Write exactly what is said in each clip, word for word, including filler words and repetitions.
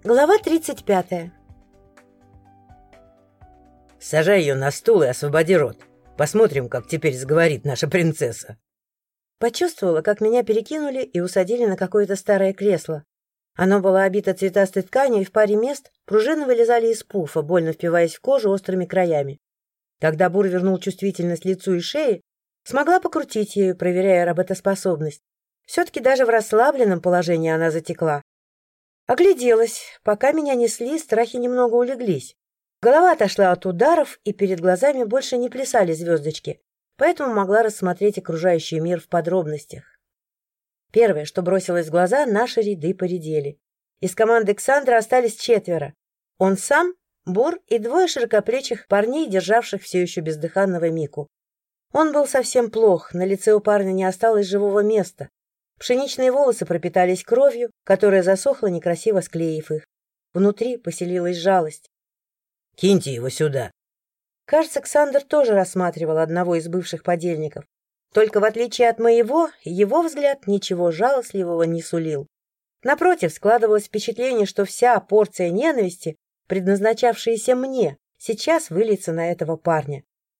Глава тридцать пятая. Сажай ее на стул и освободи рот. Посмотрим, как теперь заговорит наша принцесса. Почувствовала, как меня перекинули и усадили на какое-то старое кресло. Оно было обито цветастой тканью, и в паре мест пружины вылезали из пуфа, больно впиваясь в кожу острыми краями. Когда Бур вернул чувствительность лицу и шее, смогла покрутить ею, проверяя работоспособность. Все-таки даже в расслабленном положении она затекла. Огляделась. Пока меня несли, страхи немного улеглись. Голова отошла от ударов, и перед глазами больше не плясали звездочки, поэтому могла рассмотреть окружающий мир в подробностях. Первое, что бросилось в глаза, наши ряды поредели. Из команды Ксандра остались четверо. Он сам, Бур и двое широкоплечих парней, державших все еще бездыханного Мику. Он был совсем плох, на лице у парня не осталось живого места. Пшеничные волосы пропитались кровью, которая засохла, некрасиво склеив их. Внутри поселилась жалость. «Киньте его сюда!» Кажется, Ксандр тоже рассматривал одного из бывших подельников. Только в отличие от моего, его взгляд ничего жалостливого не сулил. Напротив, складывалось впечатление, что вся порция ненависти, предназначавшаяся мне, сейчас выльется на этого парня.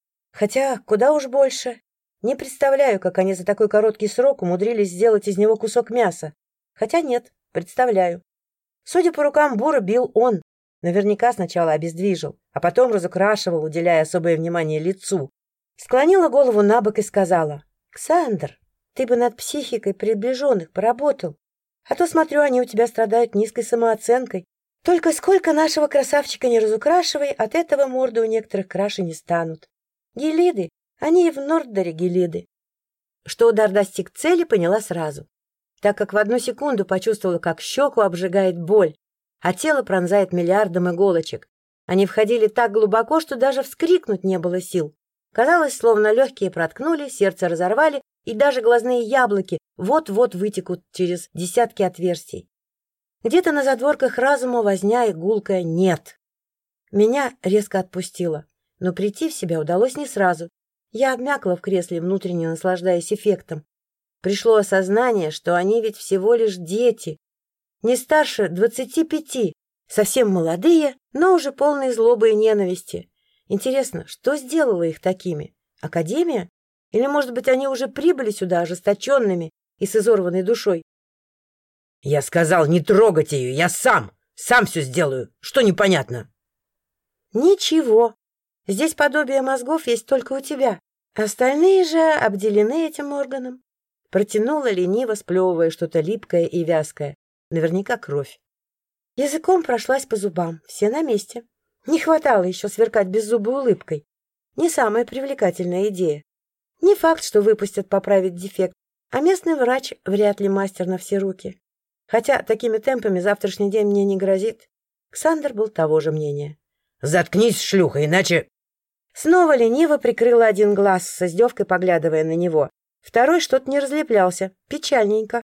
Хотя куда уж больше. Не представляю, как они за такой короткий срок умудрились сделать из него кусок мяса. Хотя нет, представляю. Судя по рукам, Бура бил он. Наверняка сначала обездвижил, а потом разукрашивал, уделяя особое внимание лицу. Склонила голову на бок и сказала: «Ксандр, ты бы над психикой приближенных поработал. А то, смотрю, они у тебя страдают низкой самооценкой. Только сколько нашего красавчика не разукрашивай, от этого морды у некоторых краше не станут. Гелиды, они и в Норддоре гелиды». Что удар достиг цели, поняла сразу, так как в одну секунду почувствовала, как щеку обжигает боль, а тело пронзает миллиардом иголочек. Они входили так глубоко, что даже вскрикнуть не было сил. Казалось, словно легкие проткнули, сердце разорвали, и даже глазные яблоки вот-вот вытекут через десятки отверстий. Где-то на задворках разума возня и гулкая «нет». Меня резко отпустило, но прийти в себя удалось не сразу. Я обмякла в кресле, внутренне наслаждаясь эффектом. Пришло осознание, что они ведь всего лишь дети, не старше двадцати пяти, совсем молодые, но уже полные злобы и ненависти. Интересно, что сделало их такими? Академия? Или, может быть, они уже прибыли сюда ожесточенными и с изорванной душой? «Я сказал, не трогать ее, я сам, сам все сделаю. Что непонятно?» «Ничего. Здесь подобие мозгов есть только у тебя. Остальные же обделены этим органом». Протянула лениво, сплевывая что-то липкое и вязкое. Наверняка кровь. Языком прошлась по зубам. Все на месте. Не хватало еще сверкать беззубой улыбкой. Не самая привлекательная идея. Не факт, что выпустят поправить дефект, а местный врач вряд ли мастер на все руки. Хотя такими темпами завтрашний день мне не грозит. Ксандр был того же мнения. «Заткнись, шлюха, иначе...» Снова лениво прикрыла один глаз, с издевкой поглядывая на него. Второй что-то не разлеплялся. Печальненько.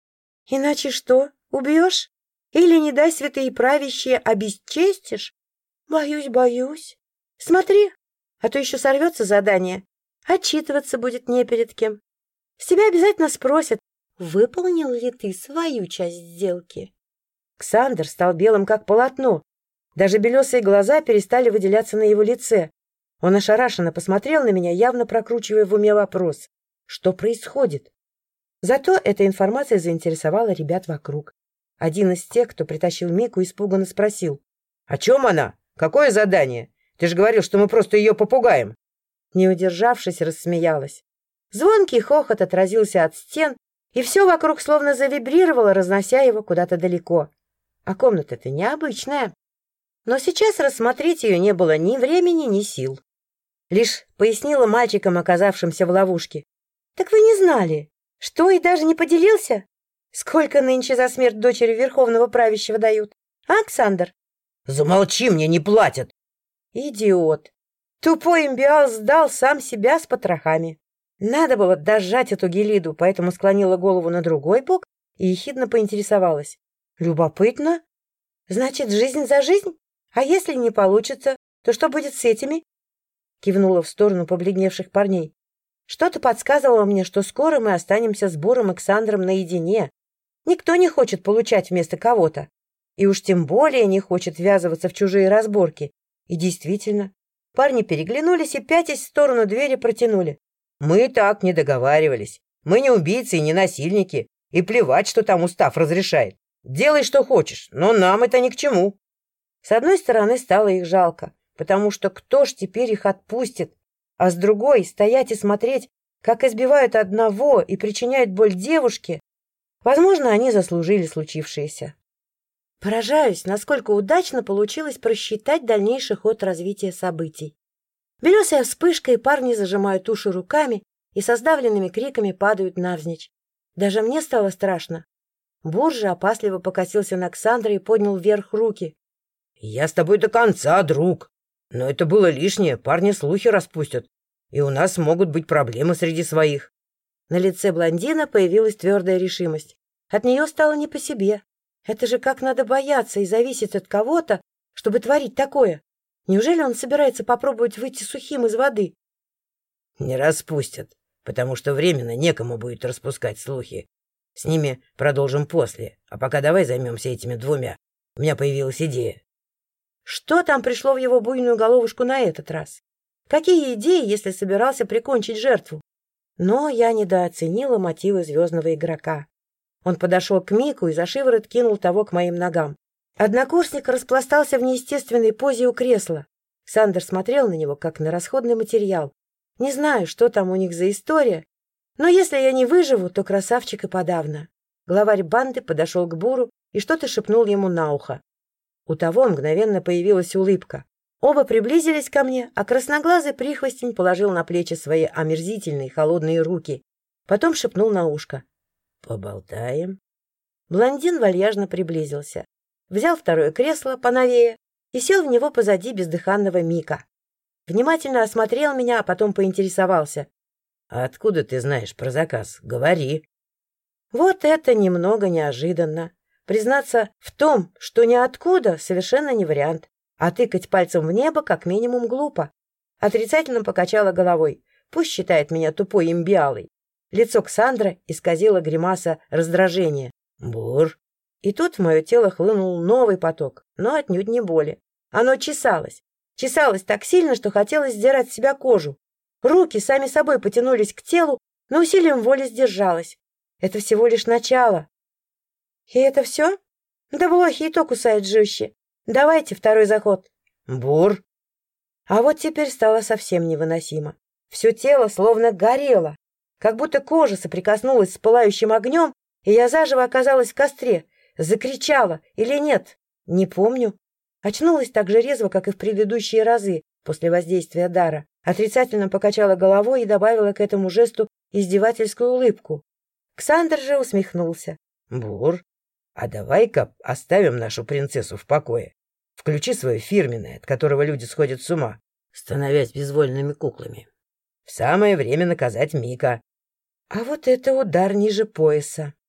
«Иначе что? Убьешь? Или, не дай святые правящие, обесчестишь? Боюсь, боюсь. Смотри, а то еще сорвется задание. Отчитываться будет не перед кем. С тебя обязательно спросят, выполнил ли ты свою часть сделки». Ксандр стал белым, как полотно. Даже белесые глаза перестали выделяться на его лице. Он ошарашенно посмотрел на меня, явно прокручивая в уме вопрос. Что происходит? Зато эта информация заинтересовала ребят вокруг. Один из тех, кто притащил Мику, испуганно спросил: «О чем она? Какое задание? Ты же говорил, что мы просто ее попугаем». Не удержавшись, рассмеялась. Звонкий хохот отразился от стен, и все вокруг словно завибрировало, разнося его куда-то далеко. А комната-то необычная. Но сейчас рассмотреть ее не было ни времени, ни сил. Лишь пояснила мальчикам, оказавшимся в ловушке. «Так вы не знали? Что, и даже не поделился? Сколько нынче за смерть дочери Верховного Правящего дают? А, Ксандр?» «Замолчи, мне не платят!» «Идиот! Тупой имбиал сдал сам себя с потрохами. Надо было дожать эту гелиду, поэтому склонила голову на другой бок и ехидно поинтересовалась. Любопытно. Значит, жизнь за жизнь? А если не получится, то что будет с этими?» Кивнула в сторону побледневших парней. Что-то подсказывало мне, что скоро мы останемся с Буром и Ксандром наедине. Никто не хочет получать вместо кого-то. И уж тем более не хочет ввязываться в чужие разборки. И действительно, парни переглянулись и, пятясь в сторону двери, протянули. Мы так не договаривались. Мы не убийцы и не насильники. И плевать, что там устав разрешает. Делай, что хочешь, но нам это ни к чему. С одной стороны, стало их жалко, потому что кто ж теперь их отпустит? А с другой, стоять и смотреть, как избивают одного и причиняют боль девушке, возможно, они заслужили случившееся. Поражаюсь, насколько удачно получилось просчитать дальнейший ход развития событий. Белесая вспышка, и парни зажимают уши руками и со сдавленными криками падают навзничь. Даже мне стало страшно. Буржа опасливо покосился на Ксандра и поднял вверх руки. — Я с тобой до конца, друг. Но это было лишнее, парни слухи распустят. И у нас могут быть проблемы среди своих. На лице блондина появилась твердая решимость. От нее стало не по себе. Это же как надо бояться и зависеть от кого-то, чтобы творить такое. Неужели он собирается попробовать выйти сухим из воды? — Не распустят, потому что временно некому будет распускать слухи. С ними продолжим после, а пока давай займемся этими двумя. У меня появилась идея. Что там пришло в его буйную головушку на этот раз? Какие идеи, если собирался прикончить жертву? Но я недооценила мотивы звездного игрока. Он подошел к Мику и за шиворот кинул того к моим ногам. Однокурсник распластался в неестественной позе у кресла. Ксандр смотрел на него, как на расходный материал. Не знаю, что там у них за история, но если я не выживу, то красавчик и подавно. Главарь банды подошел к Буру и что-то шепнул ему на ухо. У того мгновенно появилась улыбка. Оба приблизились ко мне, а красноглазый прихвостень положил на плечи свои омерзительные холодные руки. Потом шепнул на ушко. «Поболтаем?» Блондин вальяжно приблизился. Взял второе кресло поновее и сел в него позади бездыханного Мика. Внимательно осмотрел меня, а потом поинтересовался. «А откуда ты знаешь про заказ? Говори». Вот это немного неожиданно. Признаться в том, что ниоткуда, совершенно не вариант. А тыкать пальцем в небо как минимум глупо. Отрицательно покачала головой. Пусть считает меня тупой имбиалой. Лицо Ксандра исказило гримаса раздражения. «Бур!» И тут в мое тело хлынул новый поток, но отнюдь не боли. Оно чесалось. Чесалось так сильно, что хотелось сдирать с себя кожу. Руки сами собой потянулись к телу, но усилием воли сдержалась. Это всего лишь начало. И это все? Да блохи и то кусают жестче. Давайте второй заход. Бур! А вот теперь стало совсем невыносимо. Все тело словно горело, как будто кожа соприкоснулась с пылающим огнем, и я заживо оказалась в костре. Закричала или нет? Не помню. Очнулась так же резво, как и в предыдущие разы после воздействия дара. Отрицательно покачала головой и добавила к этому жесту издевательскую улыбку. Ксандр же усмехнулся. «Бур, а давай-ка оставим нашу принцессу в покое. Включи свое фирменное, от которого люди сходят с ума, становясь безвольными куклами. В самое время наказать Мика». А вот это удар ниже пояса.